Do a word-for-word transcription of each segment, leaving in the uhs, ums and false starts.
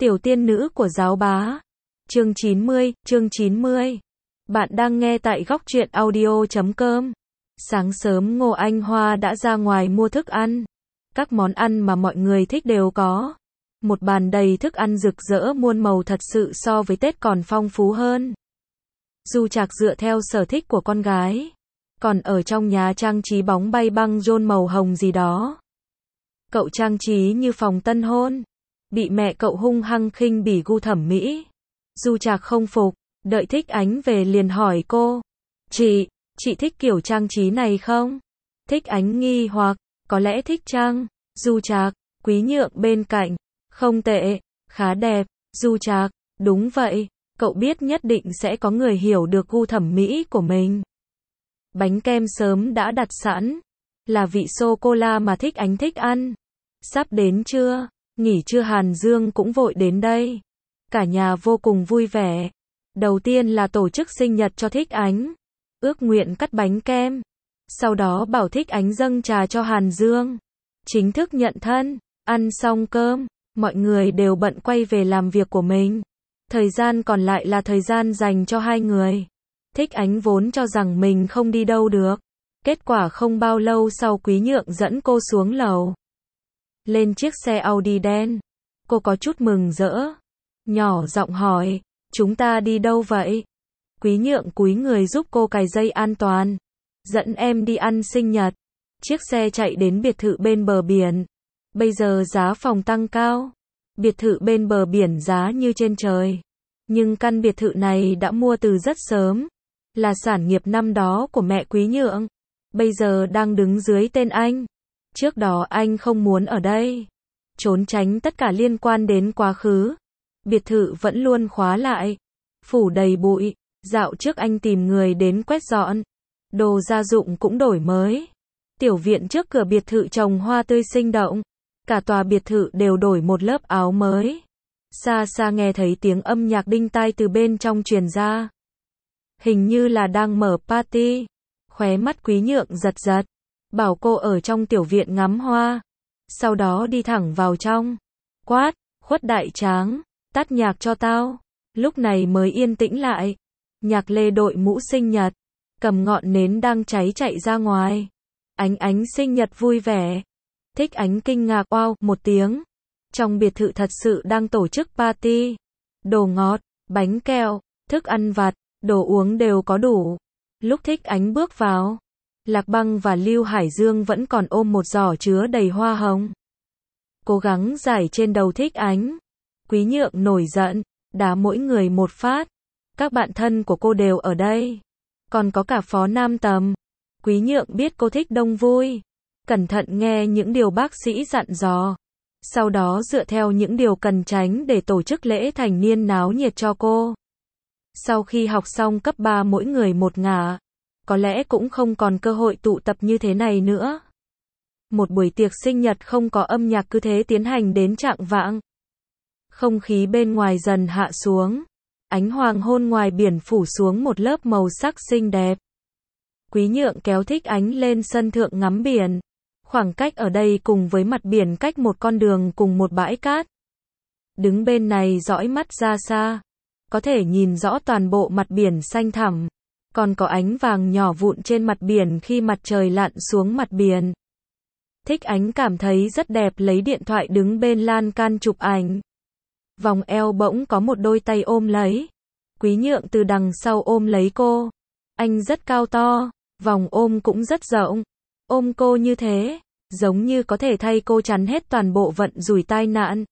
Tiểu tiên nữ của giáo bá. Chương chín mươi, chương chín mươi. Bạn đang nghe tại góc truyện audio chấm com. Sáng sớm Ngô Anh Hoa đã ra ngoài mua thức ăn. Các món ăn mà mọi người thích đều có. Một bàn đầy thức ăn rực rỡ muôn màu, thật sự so với Tết còn phong phú hơn. Du Trạc dựa theo sở thích của con gái. Còn ở trong nhà trang trí bóng bay băng rôn màu hồng gì đó. Cậu trang trí như phòng tân hôn. Bị mẹ cậu hung hăng khinh bỉ gu thẩm mỹ. Du Trạc không phục, đợi Thích Ánh về liền hỏi cô. Chị, chị thích kiểu trang trí này không? Thích Ánh nghi hoặc, có lẽ thích chăng? Du Trạc, Quý Nhượng bên cạnh. Không tệ, khá đẹp. Du Trạc, đúng vậy, cậu biết nhất định sẽ có người hiểu được gu thẩm mỹ của mình. Bánh kem sớm đã đặt sẵn, là vị sô-cô-la mà Thích Ánh thích ăn. Sắp đến chưa? Nghỉ trưa Hàn Dương cũng vội đến đây. Cả nhà vô cùng vui vẻ. Đầu tiên là tổ chức sinh nhật cho Thích Ánh. Ước nguyện cắt bánh kem. Sau đó bảo Thích Ánh dâng trà cho Hàn Dương. Chính thức nhận thân. Ăn xong cơm, mọi người đều bận quay về làm việc của mình. Thời gian còn lại là thời gian dành cho hai người. Thích Ánh vốn cho rằng mình không đi đâu được. Kết quả không bao lâu sau Quý Nhượng dẫn cô xuống lầu. Lên chiếc xe Audi đen. Cô có chút mừng rỡ. Nhỏ giọng hỏi, chúng ta đi đâu vậy? Quý Nhượng cúi người giúp cô cài dây an toàn. Dẫn em đi ăn sinh nhật. Chiếc xe chạy đến biệt thự bên bờ biển. Bây giờ giá phòng tăng cao. Biệt thự bên bờ biển giá như trên trời. Nhưng căn biệt thự này đã mua từ rất sớm. Là sản nghiệp năm đó của mẹ Quý Nhượng. Bây giờ đang đứng dưới tên anh. Trước đó anh không muốn ở đây. Trốn tránh tất cả liên quan đến quá khứ. Biệt thự vẫn luôn khóa lại. Phủ đầy bụi. Dạo trước anh tìm người đến quét dọn. Đồ gia dụng cũng đổi mới. Tiểu viện trước cửa biệt thự trồng hoa tươi sinh động. Cả tòa biệt thự đều đổi một lớp áo mới. Xa xa nghe thấy tiếng âm nhạc đinh tai từ bên trong truyền ra. Hình như là đang mở party. Khóe mắt Quý Nhượng giật giật. Bảo cô ở trong tiểu viện ngắm hoa. Sau đó đi thẳng vào trong. Quát, Khuất Đại Tráng, tắt nhạc cho tao. Lúc này mới yên tĩnh lại. Nhạc Lê đội mũ sinh nhật. Cầm ngọn nến đang cháy chạy ra ngoài. Ánh Ánh sinh nhật vui vẻ. Thích Ánh kinh ngạc oao một tiếng. Trong biệt thự thật sự đang tổ chức party. Đồ ngọt, bánh kẹo, thức ăn vặt, đồ uống đều có đủ. Lúc Thích Ánh bước vào, Lạc Băng và Lưu Hải Dương vẫn còn ôm một giỏ chứa đầy hoa hồng. Cố gắng giải trên đầu Thích Ánh. Quý Nhượng nổi giận, đá mỗi người một phát. Các bạn thân của cô đều ở đây. Còn có cả Phó Nam Tầm. Quý Nhượng biết cô thích đông vui. Cẩn thận nghe những điều bác sĩ dặn dò. Sau đó dựa theo những điều cần tránh để tổ chức lễ thành niên náo nhiệt cho cô. Sau khi học xong cấp ba mỗi người một ngả. Có lẽ cũng không còn cơ hội tụ tập như thế này nữa. Một buổi tiệc sinh nhật không có âm nhạc cứ thế tiến hành đến chạng vạng. Không khí bên ngoài dần hạ xuống. Ánh hoàng hôn ngoài biển phủ xuống một lớp màu sắc xinh đẹp. Quý Nhượng kéo Thích Ánh lên sân thượng ngắm biển. Khoảng cách ở đây cùng với mặt biển cách một con đường cùng một bãi cát. Đứng bên này dõi mắt ra xa. Có thể nhìn rõ toàn bộ mặt biển xanh thẳm. Còn có ánh vàng nhỏ vụn trên mặt biển khi mặt trời lặn xuống mặt biển. Thích Ánh cảm thấy rất đẹp, lấy điện thoại đứng bên lan can chụp ảnh. Vòng eo bỗng có một đôi tay ôm lấy. Quý Nhượng từ đằng sau ôm lấy cô. Anh rất cao to, vòng ôm cũng rất rộng. Ôm cô như thế, giống như có thể thay cô chắn hết toàn bộ vận rủi tai nạn.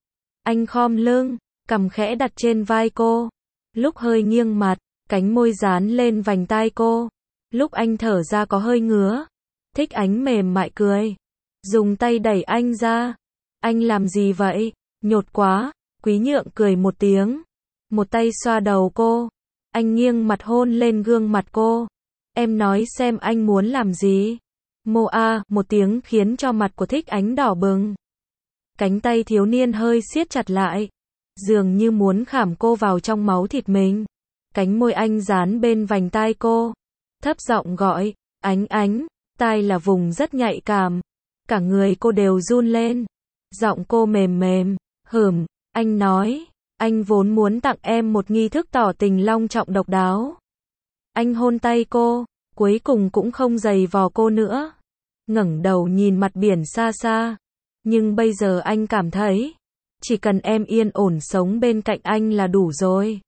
Anh khom lưng, cằm khẽ đặt trên vai cô. Lúc hơi nghiêng mặt, cánh môi dán lên vành tai cô. Lúc anh thở ra có hơi ngứa. Thích Ánh mềm mại cười. Dùng tay đẩy anh ra. Anh làm gì vậy? Nhột quá. Quý Nhượng cười một tiếng. Một tay xoa đầu cô. Anh nghiêng mặt hôn lên gương mặt cô. Em nói xem anh muốn làm gì? Mô a, một tiếng khiến cho mặt của Thích Ánh đỏ bừng. Cánh tay thiếu niên hơi siết chặt lại. Dường như muốn khảm cô vào trong máu thịt mình. Cánh môi anh dán bên vành tai cô. Thấp giọng gọi, Ánh Ánh. Tai là vùng rất nhạy cảm. Cả người cô đều run lên. Giọng cô mềm mềm, hửm. Anh nói, anh vốn muốn tặng em một nghi thức tỏ tình long trọng độc đáo. Anh hôn tay cô, cuối cùng cũng không giày vò cô nữa. Ngẩng đầu nhìn mặt biển xa xa. Nhưng bây giờ anh cảm thấy, chỉ cần em yên ổn sống bên cạnh anh là đủ rồi.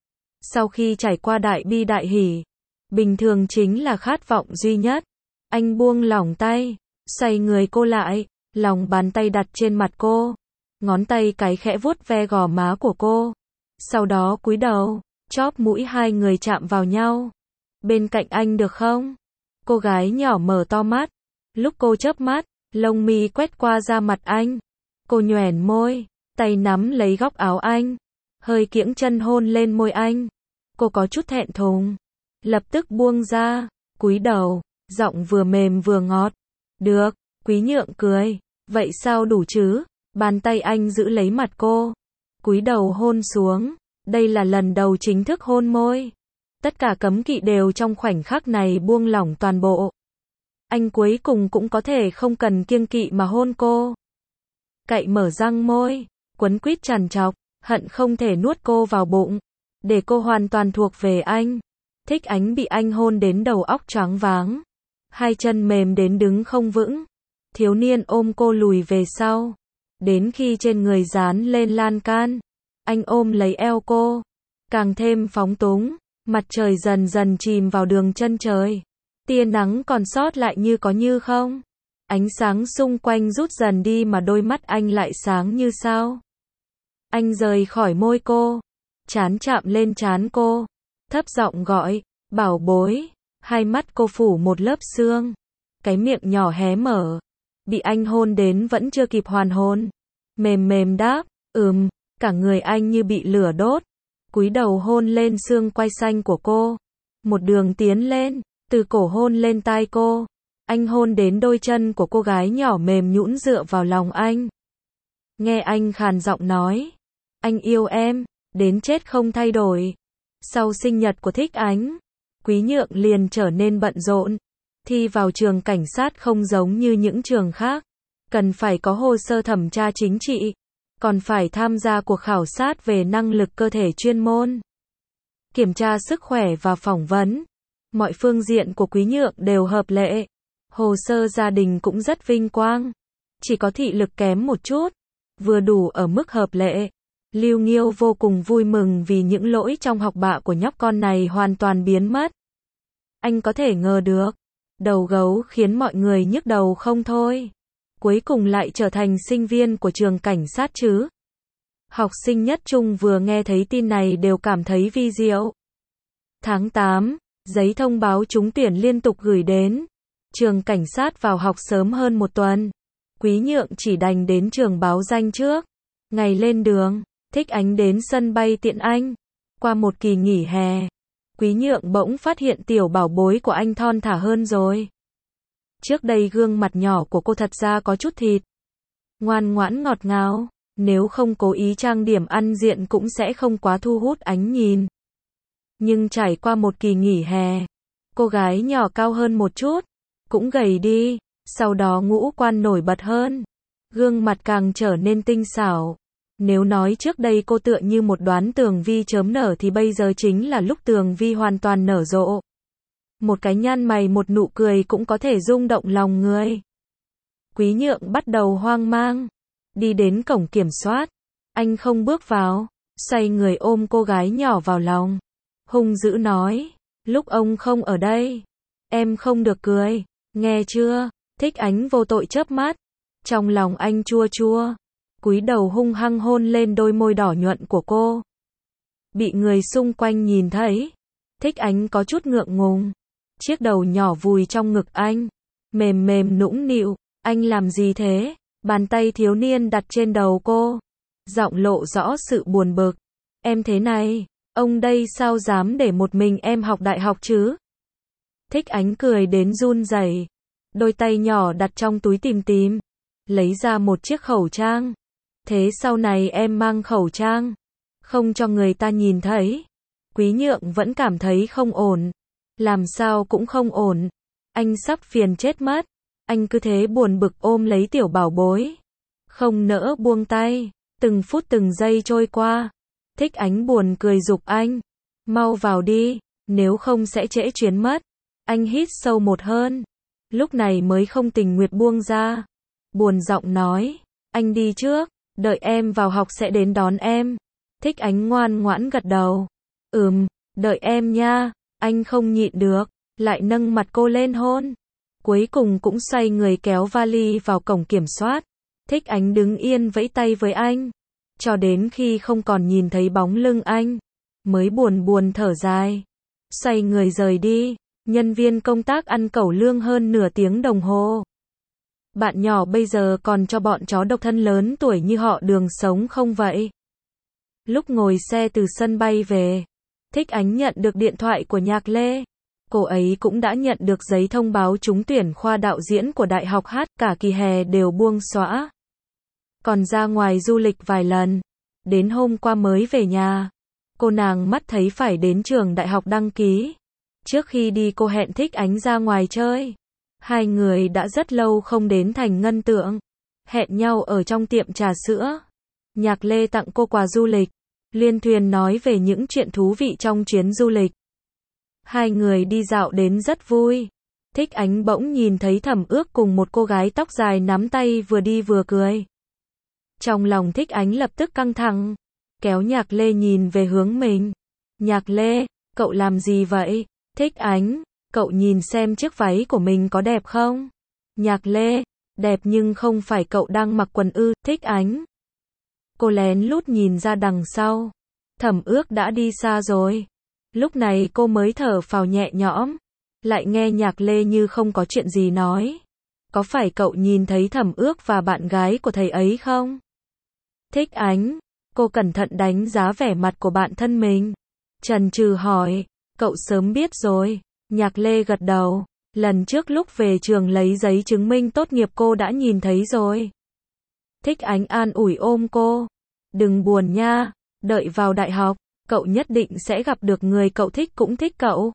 Sau khi trải qua đại bi đại hỉ, bình thường chính là khát vọng duy nhất. Anh buông lỏng tay, xoay người cô lại, lòng bàn tay đặt trên mặt cô, ngón tay cái khẽ vuốt ve gò má của cô. Sau đó cúi đầu, chóp mũi hai người chạm vào nhau. Bên cạnh anh được không? Cô gái nhỏ mở to mắt. Lúc cô chớp mắt, lông mi quét qua da mặt anh. Cô nhoẻn môi, tay nắm lấy góc áo anh, hơi kiễng chân hôn lên môi anh. Cô có chút thẹn thùng, lập tức buông ra, cúi đầu, giọng vừa mềm vừa ngọt. Được, Quý Nhượng cười, vậy sao đủ chứ? Bàn tay anh giữ lấy mặt cô, cúi đầu hôn xuống. Đây là lần đầu chính thức hôn môi. Tất cả cấm kỵ đều trong khoảnh khắc này buông lỏng toàn bộ. Anh cuối cùng cũng có thể không cần kiêng kỵ mà hôn cô. Cậy mở răng môi, quấn quýt trằn trọc, hận không thể nuốt cô vào bụng, để cô hoàn toàn thuộc về anh. Thích Ánh bị anh hôn đến đầu óc choáng váng, hai chân mềm đến đứng không vững. Thiếu niên ôm cô lùi về sau, đến khi trên người dán lên lan can, anh ôm lấy eo cô, càng thêm phóng túng. Mặt trời dần dần chìm vào đường chân trời, tia nắng còn sót lại như có như không. Ánh sáng xung quanh rút dần đi mà đôi mắt anh lại sáng như sao. Anh rời khỏi môi cô, trán chạm lên trán cô, thấp giọng gọi, bảo bối. Hai mắt cô phủ một lớp sương, cái miệng nhỏ hé mở, bị anh hôn đến vẫn chưa kịp hoàn hồn. Mềm mềm đáp, ừm, cả người anh như bị lửa đốt. Cúi đầu hôn lên xương quai xanh của cô, một đường tiến lên, từ cổ hôn lên tai cô. Anh hôn đến đôi chân của cô gái nhỏ mềm nhũn dựa vào lòng anh. Nghe anh khàn giọng nói, anh yêu em, đến chết không thay đổi. Sau sinh nhật của Thích Ánh, Quý Nhượng liền trở nên bận rộn. Thi vào trường cảnh sát không giống như những trường khác, cần phải có hồ sơ thẩm tra chính trị, còn phải tham gia cuộc khảo sát về năng lực cơ thể chuyên môn, kiểm tra sức khỏe và phỏng vấn. Mọi phương diện của Quý Nhượng đều hợp lệ. Hồ sơ gia đình cũng rất vinh quang, chỉ có thị lực kém một chút, vừa đủ ở mức hợp lệ. Lưu Nghiêu vô cùng vui mừng vì những lỗi trong học bạ của nhóc con này hoàn toàn biến mất. Anh có thể ngờ được, đầu gấu khiến mọi người nhức đầu không thôi, cuối cùng lại trở thành sinh viên của trường cảnh sát chứ. Học sinh nhất trung vừa nghe thấy tin này đều cảm thấy vi diệu. Tháng tám, giấy thông báo trúng tuyển liên tục gửi đến. Trường cảnh sát vào học sớm hơn một tuần. Quý Nhượng chỉ đành đến trường báo danh trước. Ngày lên đường, Thích Ánh đến sân bay Tiện Anh. Qua một kỳ nghỉ hè, Quý Nhượng bỗng phát hiện tiểu bảo bối của anh thon thả hơn rồi. Trước đây gương mặt nhỏ của cô thật ra có chút thịt, ngoan ngoãn ngọt ngào, nếu không cố ý trang điểm ăn diện cũng sẽ không quá thu hút ánh nhìn. Nhưng trải qua một kỳ nghỉ hè, cô gái nhỏ cao hơn một chút, cũng gầy đi, sau đó ngũ quan nổi bật hơn, gương mặt càng trở nên tinh xảo. Nếu nói trước đây cô tựa như một đoán Tường Vi chớm nở thì bây giờ chính là lúc Tường Vi hoàn toàn nở rộ. Một cái nhăn mày một nụ cười cũng có thể rung động lòng người. Quý Nhượng bắt đầu hoang mang, đi đến cổng kiểm soát, anh không bước vào, xoay người ôm cô gái nhỏ vào lòng, hung dữ nói, lúc ông không ở đây, em không được cười, nghe chưa? Thích Ánh vô tội chớp mắt, trong lòng anh chua chua, cúi đầu hung hăng hôn lên đôi môi đỏ nhuận của cô. Bị người xung quanh nhìn thấy, Thích Ánh có chút ngượng ngùng, chiếc đầu nhỏ vùi trong ngực anh, mềm mềm nũng nịu. Anh làm gì thế? Bàn tay thiếu niên đặt trên đầu cô, giọng lộ rõ sự buồn bực. Em thế này, ông đây sao dám để một mình em học đại học chứ? Thích Ánh cười đến run rẩy, đôi tay nhỏ đặt trong túi tìm tìm, lấy ra một chiếc khẩu trang. Thế sau này em mang khẩu trang, không cho người ta nhìn thấy. Quý Nhượng vẫn cảm thấy không ổn, làm sao cũng không ổn. Anh sắp phiền chết mất. Anh cứ thế buồn bực ôm lấy tiểu bảo bối, không nỡ buông tay. Từng phút từng giây trôi qua. Thích Ánh buồn cười giục anh. Mau vào đi, nếu không sẽ trễ chuyến mất. Anh hít sâu một hơn. Lúc này mới không tình nguyện buông ra. Buồn giọng nói. Anh đi trước, đợi em vào học sẽ đến đón em. Thích Ánh ngoan ngoãn gật đầu. Ừm, đợi em nha. Anh không nhịn được, lại nâng mặt cô lên hôn. Cuối cùng cũng xoay người kéo vali vào cổng kiểm soát. Thích Ánh đứng yên vẫy tay với anh. Cho đến khi không còn nhìn thấy bóng lưng anh, mới buồn buồn thở dài. Xoay người rời đi. Nhân viên công tác ăn cẩu lương hơn nửa tiếng đồng hồ. Bạn nhỏ bây giờ còn cho bọn chó độc thân lớn tuổi như họ đường sống không vậy? Lúc ngồi xe từ sân bay về, Thích Ánh nhận được điện thoại của Nhạc Lê. Cô ấy cũng đã nhận được giấy thông báo trúng tuyển khoa đạo diễn của Đại học Hát, cả kỳ hè đều buông xõa. Còn ra ngoài du lịch vài lần. Đến hôm qua mới về nhà. Cô nàng mắt thấy phải đến trường đại học đăng ký. Trước khi đi cô hẹn Thích Ánh ra ngoài chơi. Hai người đã rất lâu không đến thành Ngân Tượng. Hẹn nhau ở trong tiệm trà sữa. Nhạc Lê tặng cô quà du lịch. Liên thuyền nói về những chuyện thú vị trong chuyến du lịch. Hai người đi dạo đến rất vui. Thích Ánh bỗng nhìn thấy Thẩm Ước cùng một cô gái tóc dài nắm tay vừa đi vừa cười. Trong lòng Thích Ánh lập tức căng thẳng. Kéo Nhạc Lê nhìn về hướng mình. Nhạc Lê, cậu làm gì vậy? Thích Ánh, cậu nhìn xem chiếc váy của mình có đẹp không? Nhạc Lê, đẹp nhưng không phải cậu đang mặc quần ư. Thích Ánh. Cô lén lút nhìn ra đằng sau. Thẩm Ước đã đi xa rồi. Lúc này cô mới thở phào nhẹ nhõm. Lại nghe Nhạc Lê như không có chuyện gì nói. Có phải cậu nhìn thấy Thẩm Ước và bạn gái của thầy ấy không? Thích Ánh. Cô cẩn thận đánh giá vẻ mặt của bạn thân mình. Chần chừ hỏi. Cậu sớm biết rồi. Nhạc Lê gật đầu. Lần trước lúc về trường lấy giấy chứng minh tốt nghiệp cô đã nhìn thấy rồi. Thích Ánh an ủi ôm cô. Đừng buồn nha. Đợi vào đại học, cậu nhất định sẽ gặp được người cậu thích cũng thích cậu.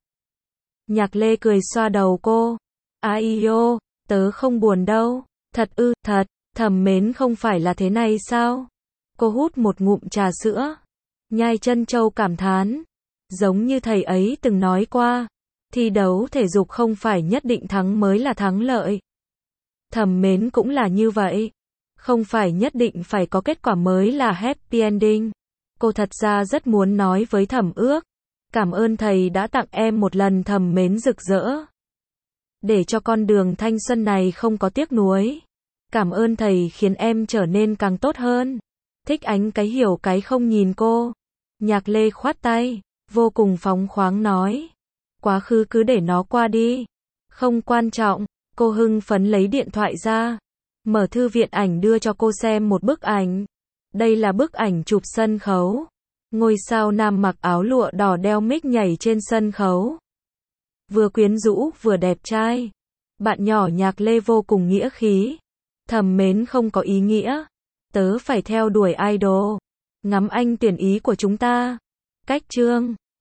Nhạc Lê cười xoa đầu cô. Ai ô, tớ không buồn đâu. Thật ư, thật, Thẩm Mến không phải là thế này sao? Cô hút một ngụm trà sữa. Nhai chân châu cảm thán. Giống như thầy ấy từng nói qua. Thi đấu thể dục không phải nhất định thắng mới là thắng lợi. Thẩm Mến cũng là như vậy. Không phải nhất định phải có kết quả mới là happy ending. Cô thật ra rất muốn nói với Thẩm Ước. Cảm ơn thầy đã tặng em một lần Thẩm Mến rực rỡ. Để cho con đường thanh xuân này không có tiếc nuối. Cảm ơn thầy khiến em trở nên càng tốt hơn. Thích Ánh cái hiểu cái không nhìn cô. Nhạc Lê khoát tay, vô cùng phóng khoáng nói. Quá khứ cứ để nó qua đi. Không quan trọng. Cô hưng phấn lấy điện thoại ra. Mở thư viện ảnh đưa cho cô xem một bức ảnh. Đây là bức ảnh chụp sân khấu. Ngôi sao nam mặc áo lụa đỏ đeo mic nhảy trên sân khấu. Vừa quyến rũ vừa đẹp trai. Bạn nhỏ Nhạc Lê vô cùng nghĩa khí. Thẩm Mến không có ý nghĩa. Tớ phải theo đuổi idol. Ngắm anh tuyển ý của chúng ta. Cách chương